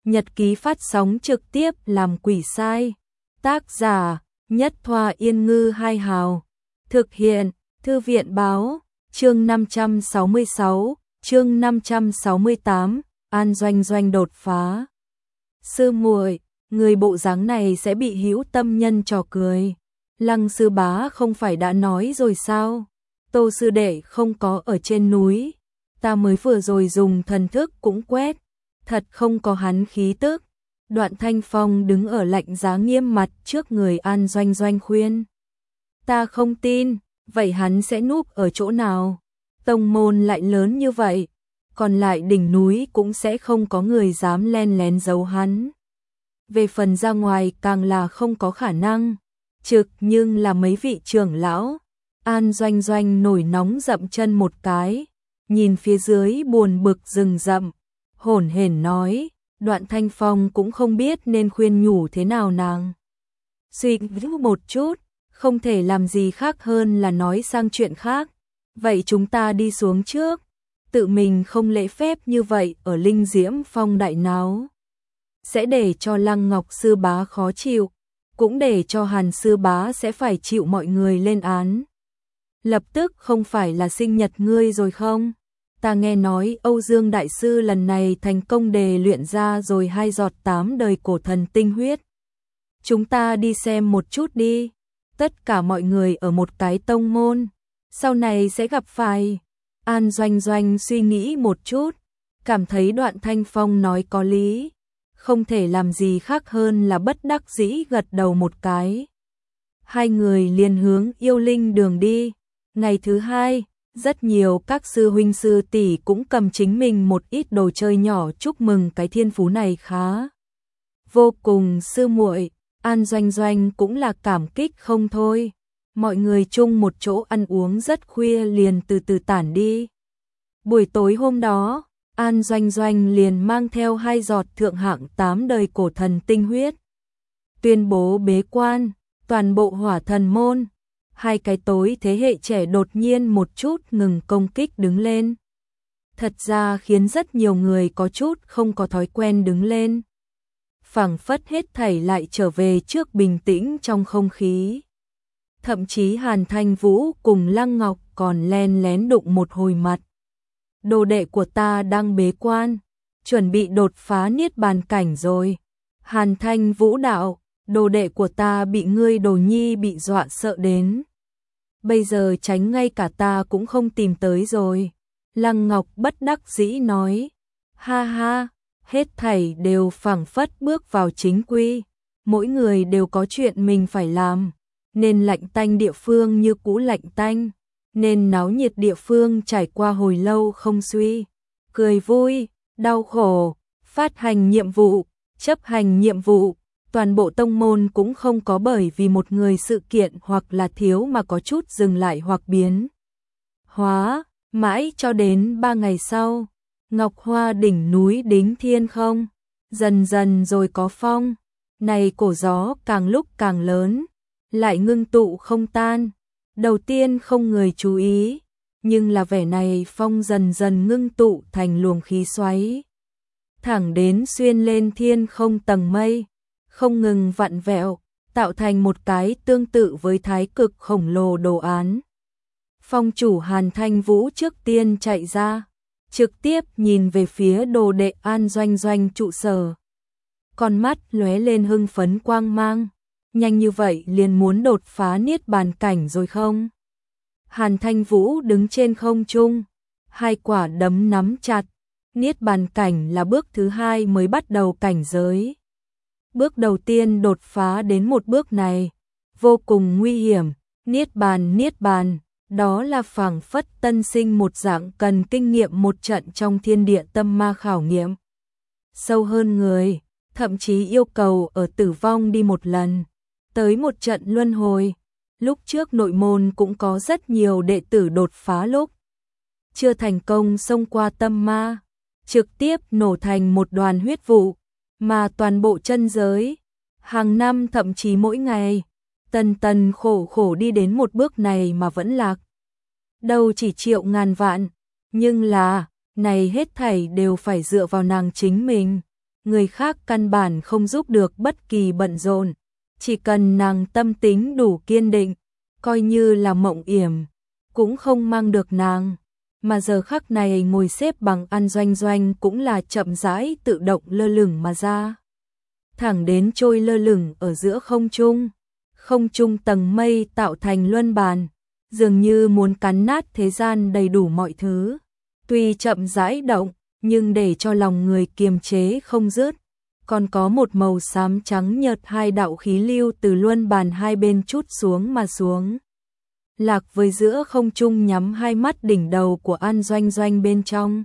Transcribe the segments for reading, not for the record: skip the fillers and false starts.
Nhật ký phát sóng trực tiếp làm quỷ sai. Tác giả Nhất Thoa Yên Ngư Hai Hào. Thực hiện Thư viện Báo. Chương 566, chương 568, An Doanh Doanh đột phá. Sư muội, người bộ dáng này sẽ bị hữu tâm nhân trò cười. Lăng sư bá không phải đã nói rồi sao? Tô sư đệ không có ở trên núi. Ta mới vừa rồi dùng thần thức cũng quét. Thật không có hắn khí tức. Đoạn Thanh Phong đứng ở lạnh giá nghiêm mặt trước người An Doanh Doanh khuyên. Ta không tin, vậy hắn sẽ núp ở chỗ nào? Tông môn lại lớn như vậy, còn lại đỉnh núi cũng sẽ không có người dám len lén giấu hắn. Về phần ra ngoài càng là không có khả năng. Trực nhưng là mấy vị trưởng lão. An Doanh Doanh nổi nóng dậm chân một cái, nhìn phía dưới buồn bực rừng rậm, hổn hển nói. Đoạn Thanh Phong cũng không biết nên khuyên nhủ thế nào nàng. Suy nghĩ một chút, không thể làm gì khác hơn là nói sang chuyện khác. Vậy chúng ta đi xuống trước. Tự mình không lễ phép như vậy ở Linh Diễm Phong đại náo, sẽ để cho Lăng Ngọc sư bá khó chịu, cũng để cho Hàn sư bá sẽ phải chịu mọi người lên án. Lập tức không phải là sinh nhật ngươi rồi không? Ta nghe nói Âu Dương Đại Sư lần này thành công đề luyện ra rồi 2 giọt 8 đời cổ thần tinh huyết. Chúng ta đi xem một chút đi. Tất cả mọi người ở một cái tông môn, sau này sẽ gặp phải. An Doanh Doanh suy nghĩ một chút, cảm thấy Đoạn Thanh Phong nói có lý. Không thể làm gì khác hơn là bất đắc dĩ gật đầu một cái. Hai người liền hướng Yêu Linh đường đi. Ngày thứ hai, rất nhiều các sư huynh sư tỷ cũng cầm chính mình một ít đồ chơi nhỏ chúc mừng cái thiên phú này khá. Vô cùng sư muội, An Doanh Doanh cũng là cảm kích không thôi. Mọi người chung một chỗ ăn uống rất khuya liền từ từ tản đi. Buổi tối hôm đó, An Doanh Doanh liền mang theo 2 giọt thượng hạng 8 đời cổ thần tinh huyết. Tuyên bố bế quan, toàn bộ Hỏa Thần môn. 2 cái tối thế hệ trẻ đột nhiên một chút ngừng công kích đứng lên. Thật ra khiến rất nhiều người có chút không có thói quen đứng lên. Phảng phất hết thảy lại trở về trước bình tĩnh trong không khí. Thậm chí Hàn Thanh Vũ cùng Lăng Ngọc còn len lén đụng một hồi mặt. Đồ đệ của ta đang bế quan, chuẩn bị đột phá niết bàn cảnh rồi. Hàn Thanh Vũ đạo, đồ đệ của ta bị ngươi đồ nhi bị dọa sợ đến. Bây giờ tránh ngay cả ta cũng không tìm tới rồi. Lăng Ngọc bất đắc dĩ nói, ha ha, hết thảy đều phảng phất bước vào chính quy. Mỗi người đều có chuyện mình phải làm. Nên lạnh tanh địa phương như cũ lạnh tanh, nên náo nhiệt địa phương trải qua hồi lâu không suy. Cười vui, đau khổ, phát hành nhiệm vụ, chấp hành nhiệm vụ, toàn bộ tông môn cũng không có bởi vì một người sự kiện hoặc là thiếu mà có chút dừng lại hoặc biến hóa, mãi cho đến 3 ngày sau. Ngọc Hoa đỉnh núi Đính Thiên không, dần dần rồi có phong, này cổ gió càng lúc càng lớn, lại ngưng tụ không tan. Đầu tiên không người chú ý, nhưng là vẻ này phong dần dần ngưng tụ thành luồng khí xoáy, thẳng đến xuyên lên thiên không tầng mây, không ngừng vặn vẹo, tạo thành một cái tương tự với thái cực khổng lồ đồ án. Phong chủ Hàn Thanh Vũ trước tiên chạy ra, trực tiếp nhìn về phía đồ đệ An Doanh Doanh trụ sở. Con mắt lóe lên hưng phấn quang mang. Nhanh như vậy liền muốn đột phá niết bàn cảnh rồi không? Hàn Thanh Vũ đứng trên không trung, 2 quả đấm nắm chặt. Niết bàn cảnh là bước thứ 2 mới bắt đầu cảnh giới. Bước đầu tiên đột phá đến một bước này, vô cùng nguy hiểm. Niết bàn, đó là phảng phất tân sinh một dạng cần kinh nghiệm một trận trong thiên địa tâm ma khảo nghiệm. Sâu hơn người, thậm chí yêu cầu ở tử vong đi một lần. Tới một trận luân hồi. Lúc trước nội môn cũng có rất nhiều đệ tử đột phá lúc chưa thành công xông qua tâm ma, trực tiếp nổ thành một đoàn huyết vụ, mà toàn bộ chân giới, hàng năm thậm chí mỗi ngày, tần khổ khổ đi đến một bước này mà vẫn lạc. Đâu chỉ triệu ngàn vạn, nhưng là, này hết thảy đều phải dựa vào nàng chính mình. người khác căn bản không giúp được bất kỳ bận rộn, chỉ cần nàng tâm tính đủ kiên định, coi như là mộng yểm, cũng không mang được nàng. Mà giờ khắc này ngồi xếp bằng An Doanh Doanh cũng là chậm rãi tự động lơ lửng mà ra. Thẳng đến trôi lơ lửng ở giữa không trung. Không trung tầng mây tạo thành luân bàn, dường như muốn cắn nát thế gian đầy đủ mọi thứ. Tuy chậm rãi động, nhưng để cho lòng người kiềm chế không dứt. Còn có một màu xám trắng nhợt, hai đạo khí lưu từ luân bàn hai bên trút xuống mà xuống. Lạc với giữa không trung, nhắm hai mắt đỉnh đầu của An Doanh Doanh bên trong.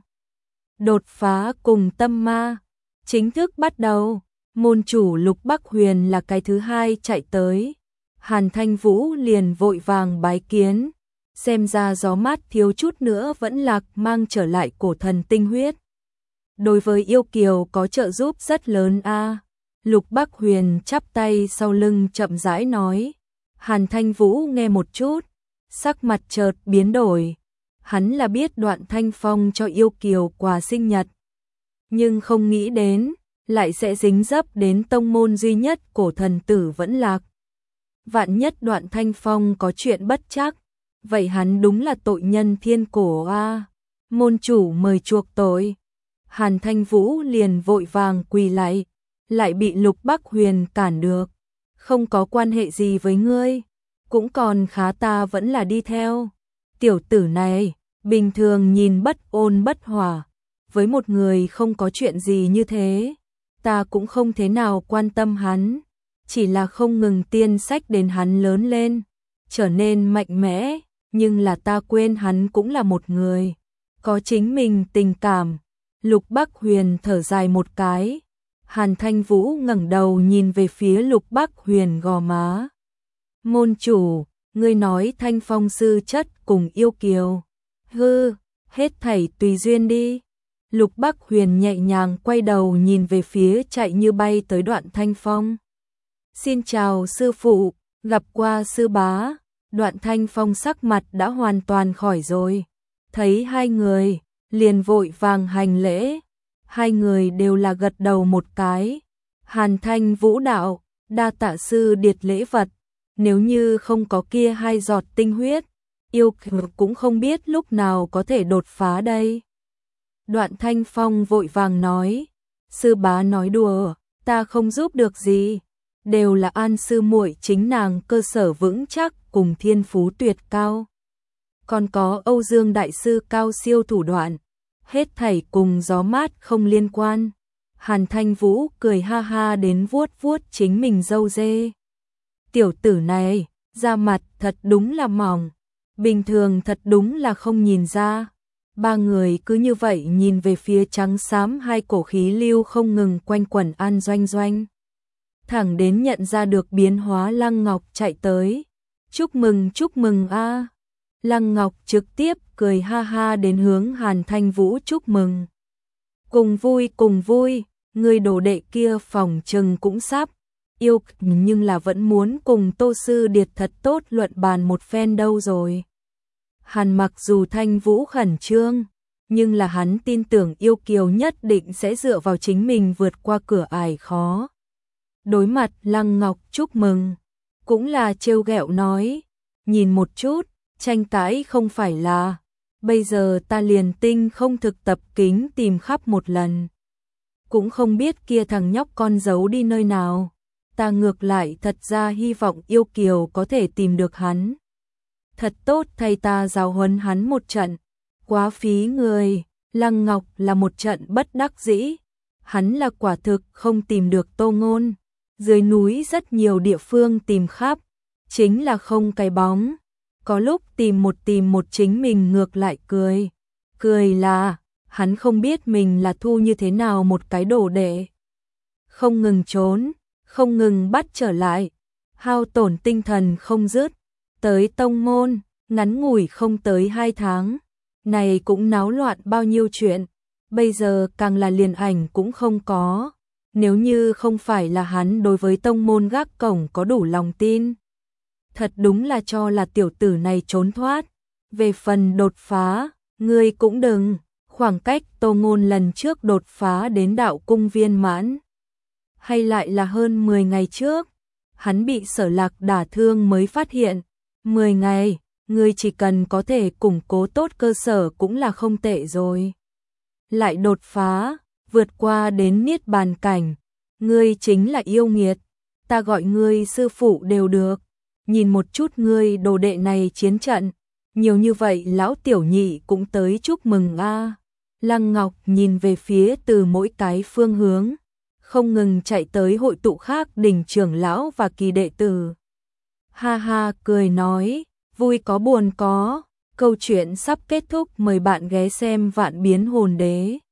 Đột phá cùng tâm ma chính thức bắt đầu. Môn chủ Lục Bắc Huyền là cái thứ hai chạy tới. Hàn Thanh Vũ liền vội vàng bái kiến, xem ra gió mát thiếu chút nữa vẫn lạc mang trở lại cổ thần tinh huyết. Đối với yêu kiều có trợ giúp rất lớn a. Lục Bắc Huyền chắp tay sau lưng chậm rãi nói. Hàn Thanh Vũ nghe một chút, sắc mặt chợt biến đổi. Hắn là biết Đoạn Thanh Phong cho yêu kiều quà sinh nhật, nhưng không nghĩ đến lại sẽ dính dấp đến tông môn duy nhất cổ thần tử vẫn lạc. Vạn nhất Đoạn Thanh Phong có chuyện bất trắc, vậy hắn đúng là tội nhân thiên cổ a. Môn chủ mời chuộc tội. Hàn Thanh Vũ liền vội vàng quỳ lại bị Lục Bắc Huyền cản được. Không có quan hệ gì với ngươi, cũng còn khá, ta vẫn là đi theo. Tiểu tử này, bình thường nhìn bất ôn bất hòa, với một người không có chuyện gì như thế, ta cũng không thế nào quan tâm hắn. Chỉ là không ngừng tiên sách đến hắn lớn lên, trở nên mạnh mẽ, nhưng là ta quên hắn cũng là một người, có chính mình tình cảm. Lục Bắc Huyền thở dài một cái. Hàn Thanh Vũ ngẩng đầu nhìn về phía Lục Bắc Huyền gò má. Môn chủ, ngươi nói Thanh Phong sư chất cùng yêu kiều. Hư, hết thảy tùy duyên đi. Lục Bắc Huyền nhẹ nhàng quay đầu nhìn về phía chạy như bay tới Đoạn Thanh Phong. Xin chào sư phụ, gặp qua sư bá. Đoạn Thanh Phong sắc mặt đã hoàn toàn khỏi rồi. Thấy hai người, liền vội vàng hành lễ. Hai người đều là gật đầu một cái. Hàn Thanh Vũ đạo, đa tạ sư điệt lễ vật. Nếu như không có kia hai giọt tinh huyết, yêu kiều cũng không biết lúc nào có thể đột phá đây. Đoạn Thanh Phong vội vàng nói, sư bá nói đùa, ta không giúp được gì. Đều là An sư muội chính nàng cơ sở vững chắc cùng thiên phú tuyệt cao. Còn có Âu Dương đại sư cao siêu thủ đoạn, hết thảy cùng gió mát không liên quan. Hàn Thanh Vũ cười ha ha đến vuốt vuốt chính mình râu dê. Tiểu tử này, da mặt thật đúng là mỏng, bình thường thật đúng là không nhìn ra. Ba người cứ như vậy nhìn về phía trắng xám hai cổ khí lưu không ngừng quanh quẩn An Doanh Doanh. Thẳng đến nhận ra được biến hóa, Lăng Ngọc chạy tới. Chúc mừng a. Lăng Ngọc trực tiếp cười ha ha đến hướng Hàn Thanh Vũ chúc mừng. Cùng vui, người đồ đệ kia phòng trừng cũng sắp yêu, nhưng là vẫn muốn cùng Tô sư điệt thật tốt luận bàn một phen đâu rồi. Hàn mặc dù Thanh Vũ khẩn trương, nhưng là hắn tin tưởng yêu kiều nhất định sẽ dựa vào chính mình vượt qua cửa ải khó. Đối mặt Lăng Ngọc chúc mừng, cũng là trêu ghẹo nói, nhìn một chút, tranh cãi không phải là, bây giờ ta liền tinh không thực tập kính tìm khắp một lần. Cũng không biết kia thằng nhóc con giấu đi nơi nào, ta ngược lại thật ra hy vọng yêu kiều có thể tìm được hắn. Thật tốt thay ta giáo huấn hắn một trận, quá phí người. Lăng Ngọc là một trận bất đắc dĩ, hắn là quả thực không tìm được Tô Ngôn. Dưới núi rất nhiều địa phương tìm khắp, chính là không cái bóng. Có lúc tìm một chính mình ngược lại cười. Cười là, hắn không biết mình là thu như thế nào một cái đồ đệ. Không ngừng trốn, không ngừng bắt trở lại, hao tổn tinh thần không dứt. Tới tông môn, ngắn ngủi không tới 2 tháng. Này cũng náo loạn bao nhiêu chuyện, bây giờ càng là liền ảnh cũng không có. Nếu như không phải là hắn đối với tông môn gác cổng có đủ lòng tin, thật đúng là cho là tiểu tử này trốn thoát. Về phần đột phá, ngươi cũng đừng Khoảng cách Tô Ngôn lần trước đột phá đến đạo cung viên mãn, hay lại là hơn 10 ngày trước, hắn bị Sở Lạc đả thương mới phát hiện. 10 ngày, ngươi chỉ cần có thể củng cố tốt cơ sở cũng là không tệ rồi. Lại đột phá, vượt qua đến niết bàn cảnh, ngươi chính là yêu nghiệt, ta gọi ngươi sư phụ đều được. Nhìn một chút ngươi đồ đệ này chiến trận, nhiều như vậy lão tiểu nhị cũng tới chúc mừng a. Lăng Ngọc nhìn về phía từ mỗi cái phương hướng, không ngừng chạy tới hội tụ khác đỉnh trưởng lão và kỳ đệ tử. Ha ha cười nói, vui có buồn có, câu chuyện sắp kết thúc, mời bạn ghé xem Vạn Biến Hồn Đế.